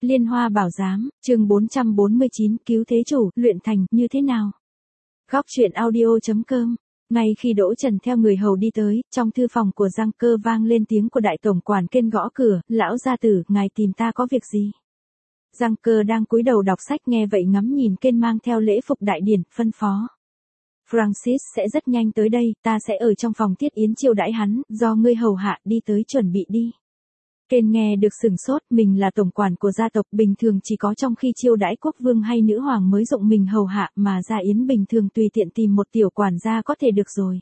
Liên Hoa Bảo Giám, chương 449, cứu thế chủ, luyện thành, như thế nào? Góc truyện audio.com. Ngay khi Đỗ Trần theo người hầu đi tới, trong thư phòng của Giang Cơ vang lên tiếng của đại tổng quản Kên gõ cửa, lão gia tử, ngài tìm ta có việc gì? Giang Cơ đang cúi đầu đọc sách nghe vậy ngắm nhìn Kên mang theo lễ phục đại điển, phân phó. Francis sẽ rất nhanh tới đây, ta sẽ ở trong phòng tiết yến chiêu đãi hắn, do ngươi hầu hạ đi tới chuẩn bị đi. Kên nghe được sừng sốt, mình là tổng quản của gia tộc, bình thường chỉ có trong khi chiêu đãi quốc vương hay nữ hoàng mới dụng mình hầu hạ, mà gia yến bình thường tùy tiện tìm một tiểu quản gia có thể được rồi.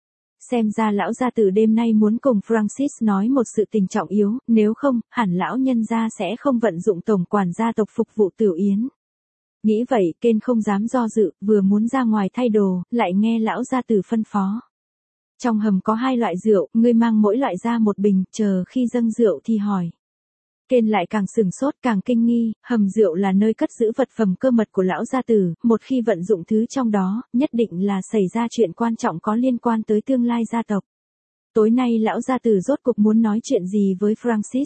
Xem ra lão gia tử đêm nay muốn cùng Francis nói một sự tình trọng yếu, nếu không, hẳn lão nhân gia sẽ không vận dụng tổng quản gia tộc phục vụ tiểu yến. Nghĩ vậy, Kên không dám do dự, vừa muốn ra ngoài thay đồ, lại nghe lão gia tử phân phó. Trong hầm có 2 loại rượu, ngươi mang mỗi loại ra một bình, chờ khi dâng rượu thì hỏi. Kên lại càng sừng sốt càng kinh nghi, hầm rượu là nơi cất giữ vật phẩm cơ mật của lão gia tử, một khi vận dụng thứ trong đó, nhất định là xảy ra chuyện quan trọng có liên quan tới tương lai gia tộc. Tối nay lão gia tử rốt cuộc muốn nói chuyện gì với Francis?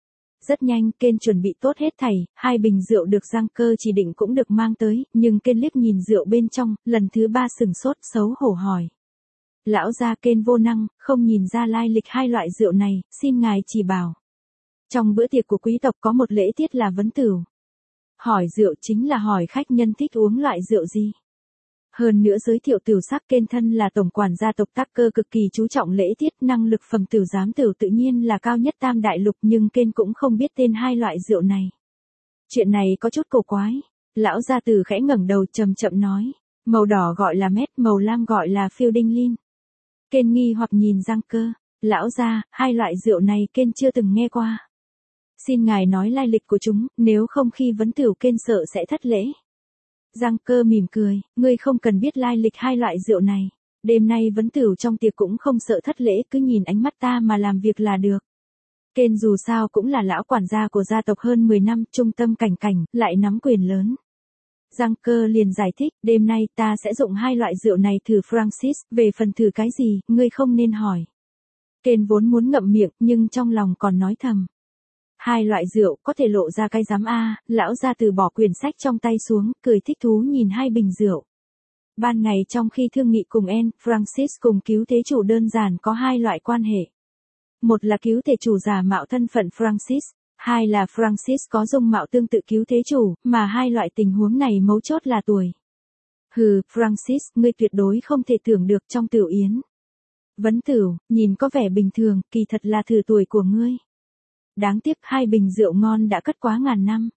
Rất nhanh, Kên chuẩn bị tốt hết thảy, 2 bình rượu được Giang Cơ chỉ định cũng được mang tới, nhưng Kên liếc nhìn rượu bên trong, lần thứ 3 sừng sốt xấu hổ hỏi. Lão gia Kên vô năng, không nhìn ra lai lịch 2 loại rượu này, xin ngài chỉ bảo. Trong bữa tiệc của quý tộc có một lễ tiết là vấn tửu. Hỏi rượu chính là hỏi khách nhân thích uống loại rượu gì. Hơn nữa giới thiệu tửu sắc, Kên thân là tổng quản gia tộc Tucker cực kỳ chú trọng lễ tiết, năng lực phẩm tửu giám tửu tự nhiên là cao nhất Tam Đại Lục, nhưng Kên cũng không biết tên 2 loại rượu này. Chuyện này có chút cổ quái. Lão gia tử khẽ ngẩng đầu chậm chậm nói, màu đỏ gọi là mét, màu lam gọi là phiêu đinh lin. Kên nghi hoặc nhìn Giang Cơ, lão gia, 2 loại rượu này Kên chưa từng nghe qua. Xin ngài nói lai lịch của chúng, nếu không khi vấn tửu Kên sợ sẽ thất lễ. Giang Cơ mỉm cười, ngươi không cần biết lai lịch 2 loại rượu này. Đêm nay vấn tửu trong tiệc cũng không sợ thất lễ, cứ nhìn ánh mắt ta mà làm việc là được. Kên dù sao cũng là lão quản gia của gia tộc hơn 10 năm, trung tâm cảnh cảnh, lại nắm quyền lớn. Giang Cơ liền giải thích, đêm nay ta sẽ dụng 2 loại rượu này thử Francis, về phần thử cái gì, ngươi không nên hỏi. Kên vốn muốn ngậm miệng, nhưng trong lòng còn nói thầm. 2 loại rượu, có thể lộ ra cái giám a, lão gia tử bỏ quyển sách trong tay xuống, cười thích thú nhìn 2 bình rượu. Ban ngày trong khi thương nghị cùng Francis cùng cứu thế chủ đơn giản có 2 loại quan hệ. Một là cứu thế chủ giả mạo thân phận Francis. 2 là Francis có dung mạo tương tự cứu thế chủ, mà 2 loại tình huống này mấu chốt là tuổi. Hừ, Francis, ngươi tuyệt đối không thể tưởng được trong tửu yến. Vấn tửu, nhìn có vẻ bình thường, kỳ thật là thử tuổi của ngươi. Đáng tiếc 2 bình rượu ngon đã cất quá ngàn năm.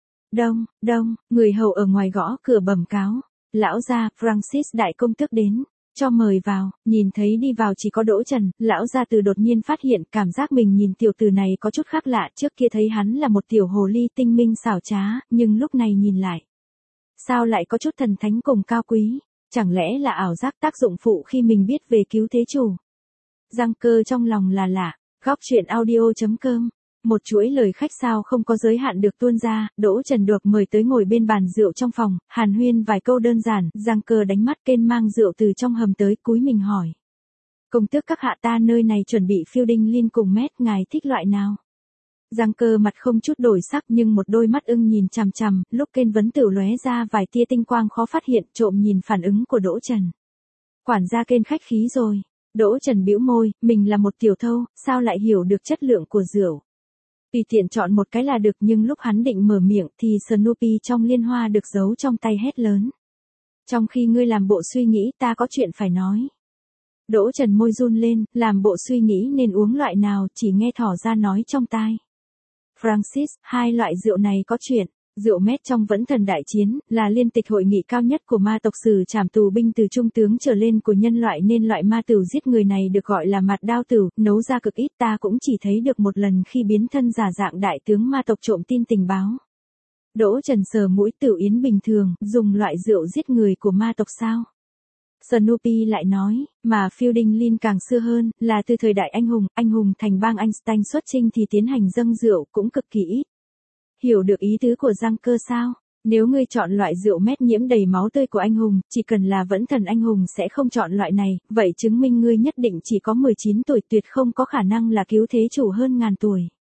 Đông, người hầu ở ngoài gõ cửa bẩm cáo. Lão gia, Francis đại công tước đến. Cho mời vào, nhìn thấy đi vào chỉ có Đỗ Trần, lão gia tử đột nhiên phát hiện cảm giác mình nhìn tiểu tử này có chút khác lạ, trước kia thấy hắn là một tiểu hồ ly tinh minh xảo trá, nhưng lúc này nhìn lại. Sao lại có chút thần thánh cùng cao quý, chẳng lẽ là ảo giác tác dụng phụ khi mình biết về cứu thế chủ. Giang Cơ trong lòng là lạ, góc truyện audio.com. Một chuỗi lời khách sao không có giới hạn được tuôn ra, Đỗ Trần được mời tới ngồi bên bàn rượu trong phòng, hàn huyên vài câu đơn giản, Giang Cơ đánh mắt Kên mang rượu từ trong hầm tới, cúi mình hỏi. Công tước các hạ, ta nơi này chuẩn bị phiêu đinh lin cùng mét, ngài thích loại nào? Giang Cơ mặt không chút đổi sắc nhưng một đôi mắt ưng nhìn chằm chằm, lúc Kên vấn tửu lóe ra vài tia tinh quang khó phát hiện, trộm nhìn phản ứng của Đỗ Trần. Quản gia Kên khách khí rồi. Đỗ Trần bĩu môi, mình là một tiểu thâu, sao lại hiểu được chất lượng của rượu? Tùy tiện chọn một cái là được, nhưng lúc hắn định mở miệng thì Snoopy trong liên hoa được giấu trong tay hét lớn. Trong khi ngươi làm bộ suy nghĩ, ta có chuyện phải nói. Đỗ Trần môi run lên, làm bộ suy nghĩ nên uống loại nào, chỉ nghe thỏ ra nói trong tai. Francis, 2 loại rượu này có chuyện. Rượu mét trong Vẫn Thần Đại Chiến, là liên tịch hội nghị cao nhất của ma tộc sử trảm tù binh từ trung tướng trở lên của nhân loại, nên loại ma tửu giết người này được gọi là mạt đao tửu, nấu ra cực ít, ta cũng chỉ thấy được một lần khi biến thân giả dạng đại tướng ma tộc trộm tin tình báo. Đỗ Trần sờ mũi, tửu yến bình thường, dùng loại rượu giết người của ma tộc sao? Snoopy lại nói, mà phiêu đinh lin càng xưa hơn, là từ thời đại anh hùng thành bang Einstein xuất chinh thì tiến hành dâng rượu cũng cực kỳ ít. Hiểu được ý tứ của Giang Cơ sao? Nếu ngươi chọn loại rượu mét nhiễm đầy máu tươi của anh hùng, chỉ cần là vẫn thần anh hùng sẽ không chọn loại này, vậy chứng minh ngươi nhất định chỉ có 19 tuổi, tuyệt không có khả năng là cứu thế chủ hơn ngàn tuổi.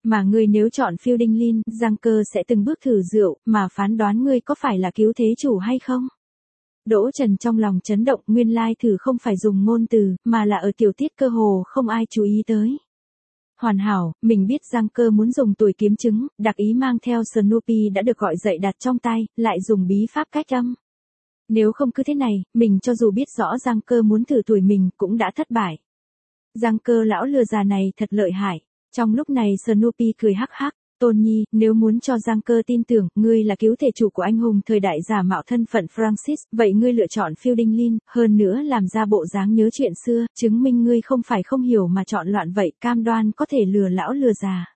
Mà ngươi nếu chọn phiêu đinh linh, Giang Cơ sẽ từng bước thử rượu, mà phán đoán ngươi có phải là cứu thế chủ hay không. Đỗ Trần trong lòng chấn động, nguyên lai thử không phải dùng ngôn từ, mà là ở tiểu tiết cơ hồ không ai chú ý tới. Hoàn hảo, mình biết Giang Cơ muốn dùng tuổi kiếm chứng, đặc ý mang theo Snoopy đã được gọi dậy đặt trong tay, lại dùng bí pháp cách âm. Nếu không cứ thế này, mình cho dù biết rõ Giang Cơ muốn thử tuổi mình cũng đã thất bại. Giang Cơ lão lừa già này thật lợi hại. Trong lúc này Snoopy cười hắc hắc, Tôn Nhi, nếu muốn cho Giang Cơ tin tưởng, ngươi là cứu thể chủ của anh hùng thời đại giả mạo thân phận Francis, vậy ngươi lựa chọn phiêu đinh linh, hơn nữa làm ra bộ dáng nhớ chuyện xưa, chứng minh ngươi không phải không hiểu mà chọn loạn vậy, cam đoan có thể lừa lão lừa già.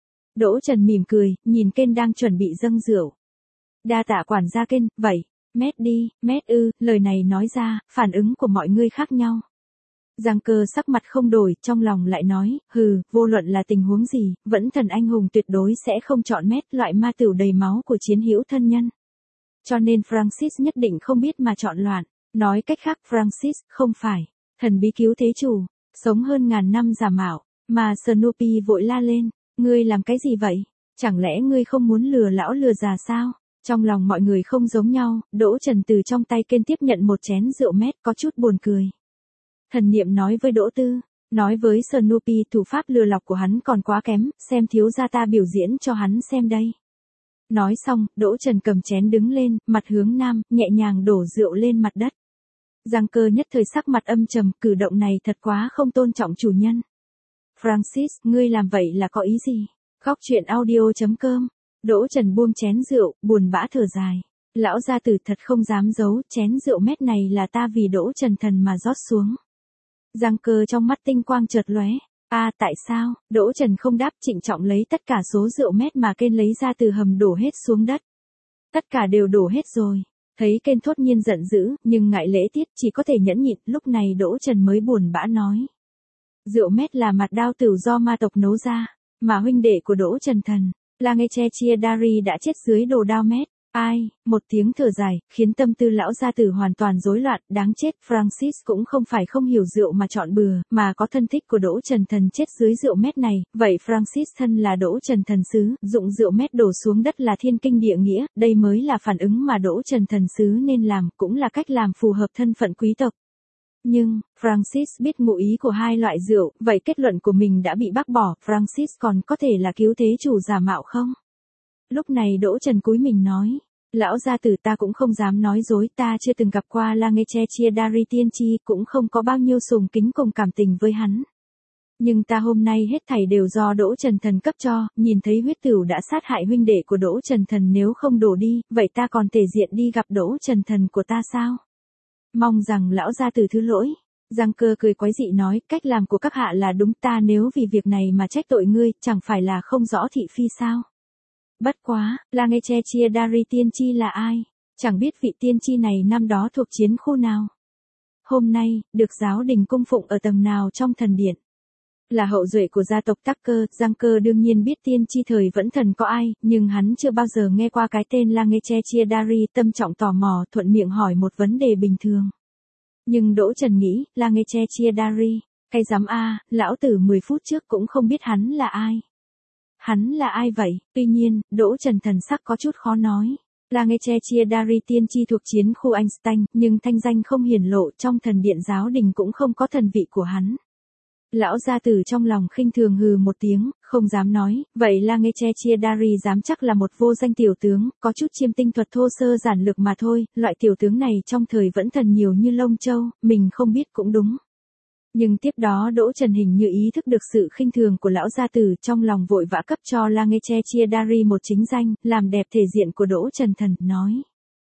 Đỗ Trần mỉm cười, nhìn Ken đang chuẩn bị dâng rượu. Đa tạ quản gia Ken, vậy, mét đi, mét ư, lời này nói ra, phản ứng của mọi người khác nhau. Giang Cơ sắc mặt không đổi, trong lòng lại nói, vô luận là tình huống gì, vẫn thần anh hùng tuyệt đối sẽ không chọn mét loại ma tửu đầy máu của chiến hữu thân nhân. Cho nên Francis nhất định không biết mà chọn loạn. Nói cách khác Francis không phải thần bí cứu thế chủ, sống hơn ngàn năm giả mạo, mà Snoopy vội la lên, ngươi làm cái gì vậy? Chẳng lẽ ngươi không muốn lừa lão lừa già sao? Trong lòng mọi người không giống nhau, Đỗ Trần từ trong tay Ken tiếp nhận một chén rượu mét có chút buồn cười. Thần niệm nói với Đỗ Tư, nói với Snoopy thủ pháp lừa lọc của hắn còn quá kém, xem thiếu gia ta biểu diễn cho hắn xem đây. Nói xong, Đỗ Trần cầm chén đứng lên, mặt hướng nam, nhẹ nhàng đổ rượu lên mặt đất. Giang Cơ nhất thời sắc mặt âm trầm, cử động này thật quá không tôn trọng chủ nhân. Francis, ngươi làm vậy là có ý gì? Góc truyện audio.com. Đỗ Trần buông chén rượu, buồn bã thở dài. Lão gia tử thật không dám giấu, chén rượu mét này là ta vì Đỗ Trần thần mà rót xuống. Giang Cơ trong mắt tinh quang chợt lóe. Tại sao? Đỗ Trần không đáp, trịnh trọng lấy tất cả số rượu mét mà Ken lấy ra từ hầm đổ hết xuống đất. Tất cả đều đổ hết rồi. Thấy Ken thốt nhiên giận dữ, nhưng ngại lễ tiết chỉ có thể nhẫn nhịn, lúc này Đỗ Trần mới buồn bã nói. Rượu mét là mặt đao tửu do ma tộc nấu ra, mà huynh đệ của Đỗ Trần thần, Langechechia Dari đã chết dưới đồ đao mét. Một tiếng thở dài, khiến tâm tư lão gia tử hoàn toàn rối loạn, đáng chết, Francis cũng không phải không hiểu rượu mà chọn bừa, mà có thân thích của Đỗ Trần thần chết dưới rượu mét này, vậy Francis thân là Đỗ Trần thần sứ, dụng rượu mét đổ xuống đất là thiên kinh địa nghĩa, đây mới là phản ứng mà Đỗ Trần thần sứ nên làm, cũng là cách làm phù hợp thân phận quý tộc. Nhưng, Francis biết ngụ ý của hai loại rượu, vậy kết luận của mình đã bị bác bỏ, Francis còn có thể là cứu thế chủ giả mạo không? Lúc này Đỗ Trần cúi mình nói, lão gia tử ta cũng không dám nói dối, ta chưa từng gặp qua Langechechia Dari tiên tri, cũng không có bao nhiêu sùng kính cùng cảm tình với hắn. Nhưng ta hôm nay hết thảy đều do Đỗ Trần thần cấp cho, nhìn thấy huyết tửu đã sát hại huynh đệ của Đỗ Trần thần, nếu không đổ đi, vậy ta còn thể diện đi gặp Đỗ Trần thần của ta sao? Mong rằng lão gia tử thứ lỗi. Giang Cơ cười quái dị nói, cách làm của các hạ là đúng, ta nếu vì việc này mà trách tội ngươi, chẳng phải là không rõ thị phi sao? Bất quá, Langechechia Dari tiên tri là ai? Chẳng biết vị tiên tri này năm đó thuộc chiến khu nào? Hôm nay, được giáo đình cung phụng ở tầng nào trong thần điện? Là hậu duệ của gia tộc Tucker, Giang Cơ đương nhiên biết tiên tri thời vẫn thần có ai, nhưng hắn chưa bao giờ nghe qua cái tên Langechechia Dari, tâm trọng tò mò, thuận miệng hỏi một vấn đề bình thường. Nhưng Đỗ Trần nghĩ, Langechechia Dari, cái dám lão tử 10 phút trước cũng không biết hắn là ai. Hắn là ai vậy? Tuy nhiên, Đỗ Trần thần sắc có chút khó nói. Langechechia Dari tiên tri thuộc chiến khu Einstein, nhưng thanh danh không hiển lộ, trong thần điện giáo đình cũng không có thần vị của hắn. Lão gia tử trong lòng khinh thường hừ một tiếng, không dám nói, vậy Langechechia Dari dám chắc là một vô danh tiểu tướng, có chút chiêm tinh thuật thô sơ giản lược mà thôi, loại tiểu tướng này trong thời vẫn thần nhiều như lông châu, mình không biết cũng đúng. Nhưng tiếp đó Đỗ Trần hình như ý thức được sự khinh thường của lão gia tử, trong lòng vội vã cấp cho Langechechia Dari một chính danh, làm đẹp thể diện của Đỗ Trần thần, nói.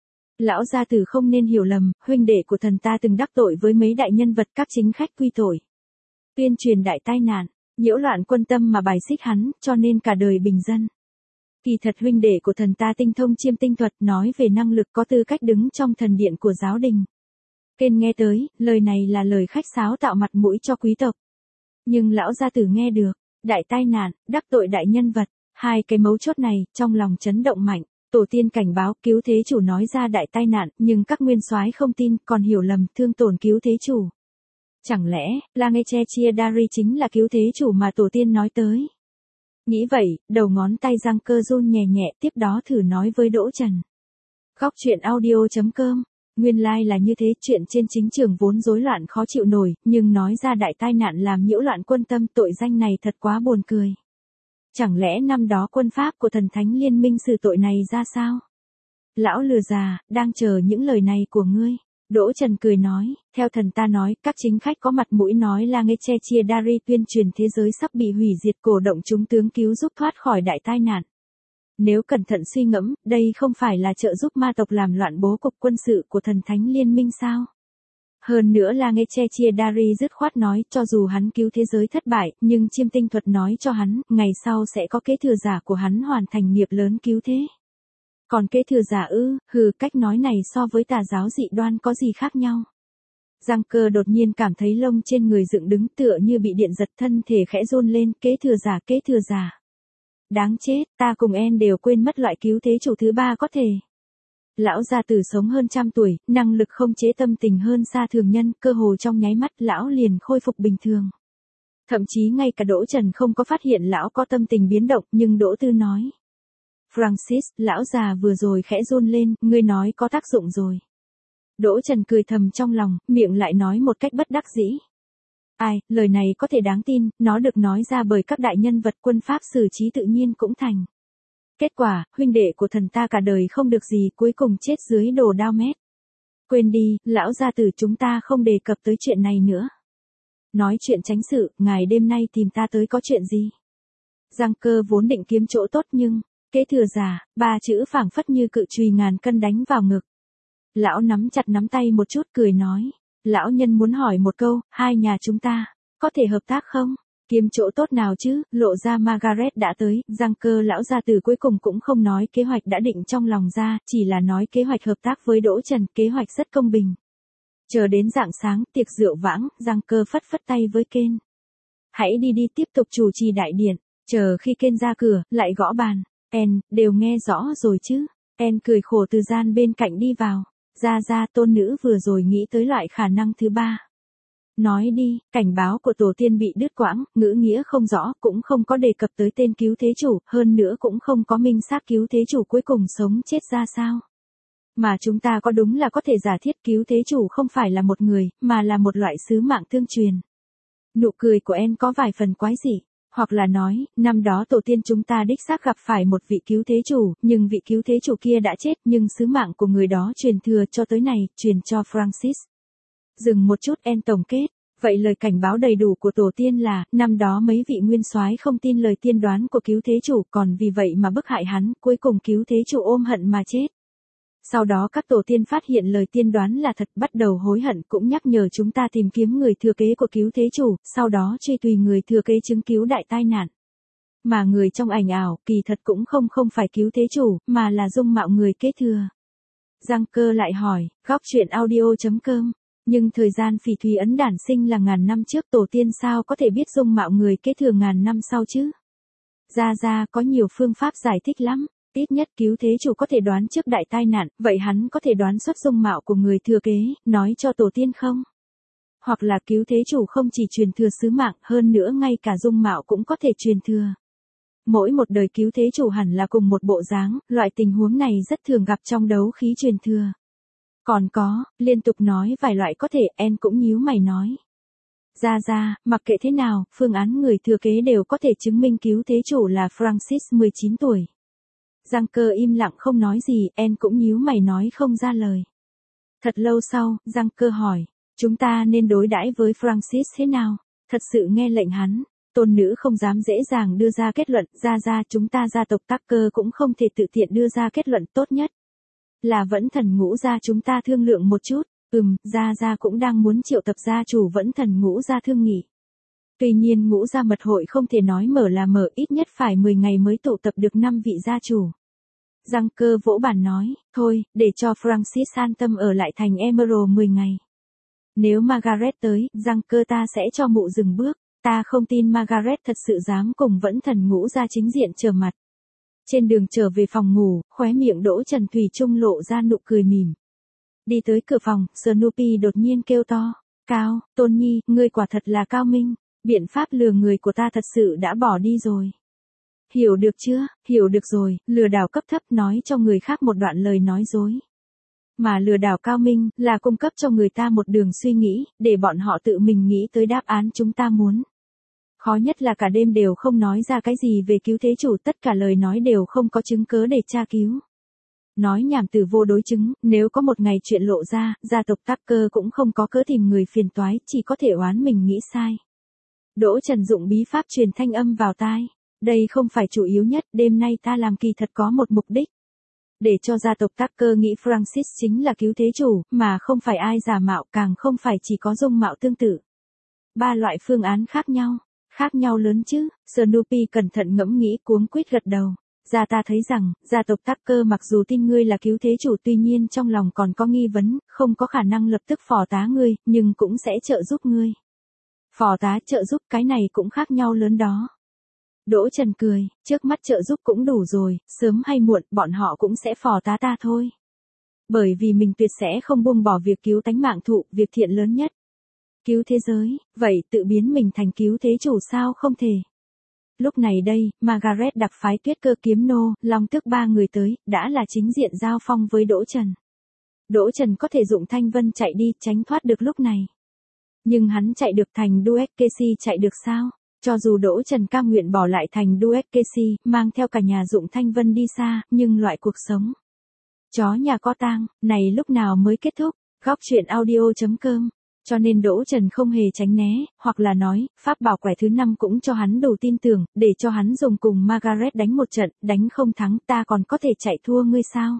Lão gia tử không nên hiểu lầm, huynh đệ của thần ta từng đắc tội với mấy đại nhân vật các chính khách quy tội. Tuyên truyền đại tai nạn, nhiễu loạn quân tâm mà bài xích hắn, cho nên cả đời bình dân. Kỳ thật huynh đệ của thần ta tinh thông chiêm tinh thuật, nói về năng lực có tư cách đứng trong thần điện của giáo đình. Ken nghe tới, lời này là lời khách sáo tạo mặt mũi cho quý tộc. Nhưng lão gia tử nghe được, đại tai nạn, đắc tội đại nhân vật, hai cái mấu chốt này, trong lòng chấn động mạnh. Tổ tiên cảnh báo cứu thế chủ nói ra đại tai nạn, nhưng các nguyên soái không tin, còn hiểu lầm, thương tổn cứu thế chủ. Chẳng lẽ, Langechechia Dari chính là cứu thế chủ mà tổ tiên nói tới? Nghĩ vậy, đầu ngón tay Giang Cơ run nhẹ nhẹ, tiếp đó thử nói với Đỗ Trần. Góc truyện audio.com. Nguyên lai là như thế, chuyện trên chính trường vốn rối loạn khó chịu nổi, nhưng nói ra đại tai nạn làm nhiễu loạn quân tâm, tội danh này thật quá buồn cười. Chẳng lẽ năm đó quân pháp của thần thánh liên minh xử tội này ra sao? Lão lừa già, đang chờ những lời này của ngươi. Đỗ Trần cười nói, theo thần ta nói, các chính khách có mặt mũi nói là nghe che chia Dari tuyên truyền thế giới sắp bị hủy diệt, cổ động chúng tướng cứu giúp thoát khỏi đại tai nạn. Nếu cẩn thận suy ngẫm, đây không phải là trợ giúp ma tộc làm loạn bố cục quân sự của thần thánh liên minh sao? Hơn nữa là nghe che chia Dari dứt khoát nói, cho dù hắn cứu thế giới thất bại, nhưng chiêm tinh thuật nói cho hắn, ngày sau sẽ có kế thừa giả của hắn hoàn thành nghiệp lớn cứu thế. Còn kế thừa giả cách nói này so với tà giáo dị đoan có gì khác nhau? Giang Cơ đột nhiên cảm thấy lông trên người dựng đứng tựa như bị điện giật, thân thể khẽ run lên, kế thừa giả. Đáng chết, ta cùng En đều quên mất loại cứu thế chủ thứ ba có thể. Lão gia tử sống hơn 100 tuổi, năng lực không chế tâm tình hơn xa thường nhân, cơ hồ trong nháy mắt lão liền khôi phục bình thường. Thậm chí ngay cả Đỗ Trần không có phát hiện lão có tâm tình biến động, nhưng Đỗ Tư nói. Francis, lão già vừa rồi khẽ run lên, ngươi nói có tác dụng rồi. Đỗ Trần cười thầm trong lòng, miệng lại nói một cách bất đắc dĩ. Ai, lời này có thể đáng tin, nó được nói ra bởi các đại nhân vật quân pháp xử trí tự nhiên cũng thành. Kết quả, huynh đệ của thần ta cả đời không được gì, cuối cùng chết dưới đồ đao mét. Quên đi, lão gia tử, chúng ta không đề cập tới chuyện này nữa. Nói chuyện tránh sự, ngài đêm nay tìm ta tới có chuyện gì? Giang Cơ vốn định kiếm chỗ tốt nhưng, kế thừa giả, 3 chữ phảng phất như cự chùy ngàn cân đánh vào ngực. Lão nắm chặt nắm tay một chút cười nói, lão nhân muốn hỏi một câu, hai nhà chúng ta, có thể hợp tác không? Kiếm chỗ tốt nào chứ, lộ ra Margaret đã tới, Giang Cơ lão gia tử cuối cùng cũng không nói kế hoạch đã định trong lòng ra, chỉ là nói kế hoạch hợp tác với Đỗ Trần, kế hoạch rất công bình. Chờ đến rạng sáng, tiệc rượu vãng, Giang Cơ phất phất tay với Ken. Hãy đi tiếp tục chủ trì đại điện, chờ khi Ken ra cửa, lại gõ bàn. En, đều nghe rõ rồi chứ? En cười khổ từ gian bên cạnh đi vào. Ra tôn nữ vừa rồi nghĩ tới loại khả năng thứ ba. Nói đi, cảnh báo của tổ tiên bị đứt quãng, ngữ nghĩa không rõ, cũng không có đề cập tới tên cứu thế chủ, hơn nữa cũng không có minh xác cứu thế chủ cuối cùng sống chết ra sao. Mà chúng ta có đúng là có thể giả thiết cứu thế chủ không phải là một người, mà là một loại sứ mạng tương truyền. Nụ cười của En có vài phần quái dị. Hoặc là nói, năm đó tổ tiên chúng ta đích xác gặp phải một vị cứu thế chủ, nhưng vị cứu thế chủ kia đã chết, nhưng sứ mạng của người đó truyền thừa cho tới này, truyền cho Francis. Dừng một chút, En tổng kết, vậy lời cảnh báo đầy đủ của tổ tiên là, năm đó mấy vị nguyên soái không tin lời tiên đoán của cứu thế chủ, còn vì vậy mà bức hại hắn, cuối cùng cứu thế chủ ôm hận mà chết. Sau đó các tổ tiên phát hiện lời tiên đoán là thật, bắt đầu hối hận, cũng nhắc nhở chúng ta tìm kiếm người thừa kế của cứu thế chủ, sau đó truy tùy người thừa kế chứng cứu đại tai nạn. Mà người trong ảnh ảo, kỳ thật cũng không phải cứu thế chủ, mà là dung mạo người kế thừa. Giang Cơ lại hỏi, góc truyện audio.com, nhưng thời gian phỉ thúy ấn đản sinh là ngàn năm trước, tổ tiên sao có thể biết dung mạo người kế thừa ngàn năm sau chứ? Ra có nhiều phương pháp giải thích lắm. Ít nhất cứu thế chủ có thể đoán trước đại tai nạn, vậy hắn có thể đoán xuất dung mạo của người thừa kế, nói cho tổ tiên không? Hoặc là cứu thế chủ không chỉ truyền thừa sứ mạng, hơn nữa ngay cả dung mạo cũng có thể truyền thừa. Mỗi một đời cứu thế chủ hẳn là cùng một bộ dáng, loại tình huống này rất thường gặp trong đấu khí truyền thừa. Còn có, liên tục nói vài loại có thể, En cũng nhíu mày nói. Ra, mặc kệ thế nào, phương án người thừa kế đều có thể chứng minh cứu thế chủ là Francis 19 tuổi. Giang Cơ im lặng không nói gì, En cũng nhíu mày nói không ra lời. Thật lâu sau, Giang Cơ hỏi, chúng ta nên đối đãi với Francis thế nào? Thật sự nghe lệnh hắn, tôn nữ không dám dễ dàng đưa ra kết luận, ra chúng ta gia tộc Tucker cũng không thể tự tiện đưa ra kết luận, tốt nhất là Vẫn Thần Ngũ gia chúng ta thương lượng một chút. Ra cũng đang muốn triệu tập gia chủ Vẫn Thần Ngũ gia thương nghị. Tuy nhiên Ngũ gia mật hội không thể nói mở là mở, ít nhất phải 10 ngày mới tụ tập được 5 vị gia chủ. Giang Cơ vỗ bàn nói, thôi, để cho Francis an tâm ở lại thành Emerald 10 ngày. Nếu Margaret tới, Giang Cơ ta sẽ cho mụ dừng bước, ta không tin Margaret thật sự dám cùng Vẫn Thần Ngũ gia chính diện trở mặt. Trên đường trở về phòng ngủ, khóe miệng Đỗ Trần thủy chung lộ ra nụ cười mỉm. Đi tới cửa phòng, Snoopy đột nhiên kêu to, Cao, Tôn Nhi, ngươi quả thật là cao minh, biện pháp lừa người của ta thật sự đã bỏ đi rồi. Hiểu được chưa? Hiểu được rồi, lừa đảo cấp thấp nói cho người khác một đoạn lời nói dối. Mà lừa đảo cao minh là cung cấp cho người ta một đường suy nghĩ, để bọn họ tự mình nghĩ tới đáp án chúng ta muốn. Khó nhất là cả đêm đều không nói ra cái gì về cứu thế chủ, tất cả lời nói đều không có chứng cớ để tra cứu. Nói nhảm từ vô đối chứng, nếu có một ngày chuyện lộ ra, gia tộc Tucker cũng không có cớ tìm người phiền toái, chỉ có thể oán mình nghĩ sai. Đỗ Trần dụng bí pháp truyền thanh âm vào tai. Đây không phải chủ yếu nhất, đêm nay ta làm kỳ thật có một mục đích. Để cho gia tộc Tucker nghĩ Francis chính là cứu thế chủ, mà không phải ai giả mạo, càng không phải chỉ có dung mạo tương tự. 3 loại phương án khác nhau lớn chứ. Snoopy cẩn thận ngẫm nghĩ cuống quýt gật đầu. Ra ta thấy rằng, gia tộc Tucker mặc dù tin ngươi là cứu thế chủ, tuy nhiên trong lòng còn có nghi vấn, không có khả năng lập tức phò tá ngươi, nhưng cũng sẽ trợ giúp ngươi. Phò tá trợ giúp cái này cũng khác nhau lớn đó. Đỗ Trần cười, trước mắt trợ giúp cũng đủ rồi, sớm hay muộn bọn họ cũng sẽ phò tá ta thôi. Bởi vì mình tuyệt sẽ không buông bỏ việc cứu tánh mạng thụ, việc thiện lớn nhất. Cứu thế giới, vậy tự biến mình thành cứu thế chủ sao không thể. Lúc này đây, Margaret đặc phái Tuyết Cơ Kiếm Nô, Long Tước 3 người tới, đã là chính diện giao phong với Đỗ Trần. Đỗ Trần có thể dụng Thanh Vân chạy đi, tránh thoát được lúc này. Nhưng hắn chạy được thành Duekesi chạy được sao? Cho dù Đỗ Trần cam nguyện bỏ lại thành Duekesi, mang theo cả nhà dụng Thanh Vân đi xa, nhưng loại cuộc sống chó nhà có tang, này lúc nào mới kết thúc? Góc truyện audio.com. Cho nên Đỗ Trần không hề tránh né, hoặc là nói, pháp bảo quẻ thứ 5 cũng cho hắn đủ tin tưởng, để cho hắn dùng cùng Margaret đánh một trận, đánh không thắng ta còn có thể chạy thua ngươi sao?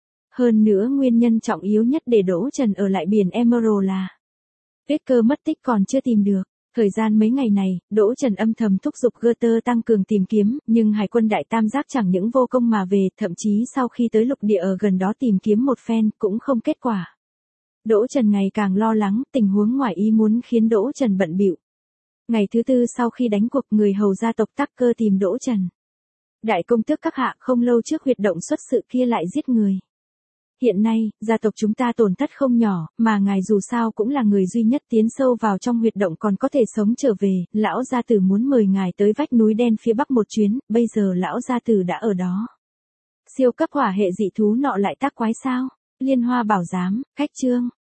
Hơn nữa nguyên nhân trọng yếu nhất để Đỗ Trần ở lại biển Emerald là Tuyết Cơ mất tích còn chưa tìm được. Thời gian mấy ngày này, Đỗ Trần âm thầm thúc giục Goethe tăng cường tìm kiếm, nhưng Hải quân Đại Tam Giác chẳng những vô công mà về, thậm chí sau khi tới lục địa ở gần đó tìm kiếm một phen, cũng không kết quả. Đỗ Trần ngày càng lo lắng, tình huống ngoài ý muốn khiến Đỗ Trần bận bịu. Ngày thứ 4 sau khi đánh cuộc, người hầu gia tộc Tucker tìm Đỗ Trần. Đại công tước các hạ không lâu trước huyệt động xuất sự kia lại giết người. Hiện nay, gia tộc chúng ta tổn thất không nhỏ, mà ngài dù sao cũng là người duy nhất tiến sâu vào trong huyệt động còn có thể sống trở về, lão gia tử muốn mời ngài tới vách núi đen phía bắc một chuyến, bây giờ lão gia tử đã ở đó. Siêu cấp hỏa hệ dị thú nọ lại tác quái sao? Liên Hoa bảo giám, khách trương.